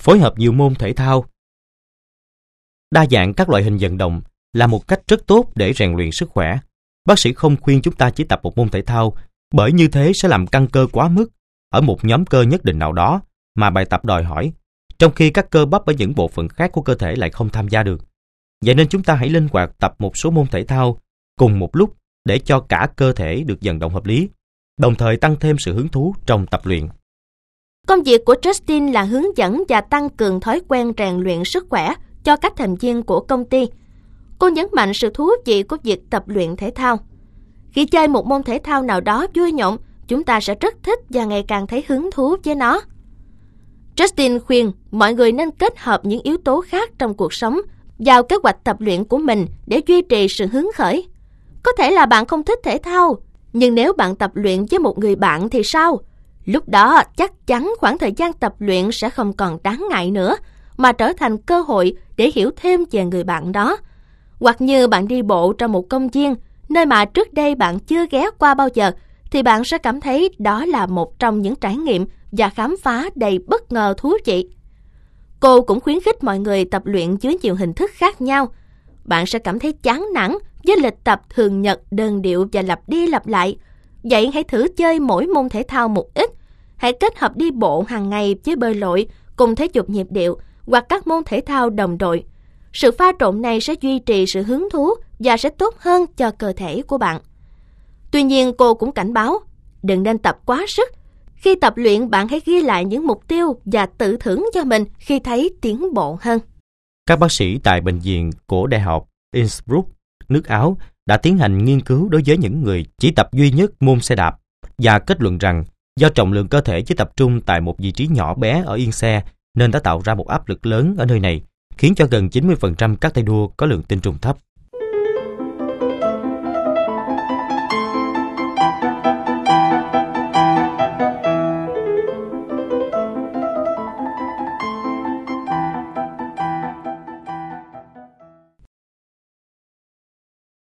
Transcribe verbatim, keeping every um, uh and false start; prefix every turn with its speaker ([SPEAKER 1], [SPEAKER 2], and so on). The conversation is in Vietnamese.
[SPEAKER 1] phối hợp nhiều môn thể thao. Đa dạng các loại hình vận động là một cách rất tốt để rèn luyện sức khỏe. Bác sĩ không khuyên chúng ta chỉ tập một môn thể thao, bởi như thế sẽ làm căng cơ quá mức ở một nhóm cơ nhất định nào đó mà bài tập đòi hỏi, trong khi các cơ bắp ở những bộ phận khác của cơ thể lại không tham gia được. Vậy nên chúng ta hãy linh hoạt tập một số môn thể thao cùng một lúc để cho cả cơ thể được vận động hợp lý, đồng thời tăng thêm sự hứng thú trong tập luyện.
[SPEAKER 2] Công việc của Justin là hướng dẫn và tăng cường thói quen rèn luyện sức khỏe cho các thành viên của công ty. Cô nhấn mạnh sự thú vị của việc tập luyện thể thao. Khi chơi một môn thể thao nào đó vui nhộn, chúng ta sẽ rất thích và ngày càng thấy hứng thú với nó. Justin khuyên mọi người nên kết hợp những yếu tố khác trong cuộc sống vào kế hoạch tập luyện của mình để duy trì sự hứng khởi. Có thể là bạn không thích thể thao, nhưng nếu bạn tập luyện với một người bạn thì sao? Lúc đó chắc chắn khoảng thời gian tập luyện sẽ không còn đáng ngại nữa, mà trở thành cơ hội để hiểu thêm về người bạn đó. Hoặc như bạn đi bộ trong một công viên, nơi mà trước đây bạn chưa ghé qua bao giờ, thì bạn sẽ cảm thấy đó là một trong những trải nghiệm và khám phá đầy bất ngờ thú vị. Cô cũng khuyến khích mọi người tập luyện dưới nhiều hình thức khác nhau. Bạn sẽ cảm thấy chán nản với lịch tập thường nhật, đơn điệu và lặp đi lặp lại. Vậy hãy thử chơi mỗi môn thể thao một ít. Hãy kết hợp đi bộ hàng ngày với bơi lội, cùng thể dục nhịp điệu hoặc các môn thể thao đồng đội. Sự pha trộn này sẽ duy trì sự hứng thú và sẽ tốt hơn cho cơ thể của bạn. Tuy nhiên, cô cũng cảnh báo, đừng nên tập quá sức. Khi tập luyện, bạn hãy ghi lại những mục tiêu và tự thưởng cho mình khi thấy tiến bộ hơn.
[SPEAKER 1] Các bác sĩ tại bệnh viện của Đại học Innsbruck, nước Áo, đã tiến hành nghiên cứu đối với những người chỉ tập duy nhất môn xe đạp và kết luận rằng do trọng lượng cơ thể chỉ tập trung tại một vị trí nhỏ bé ở yên xe nên đã tạo ra một áp lực lớn ở nơi này, khiến cho gần chín mươi phần trăm các tay đua có lượng tinh trùng thấp.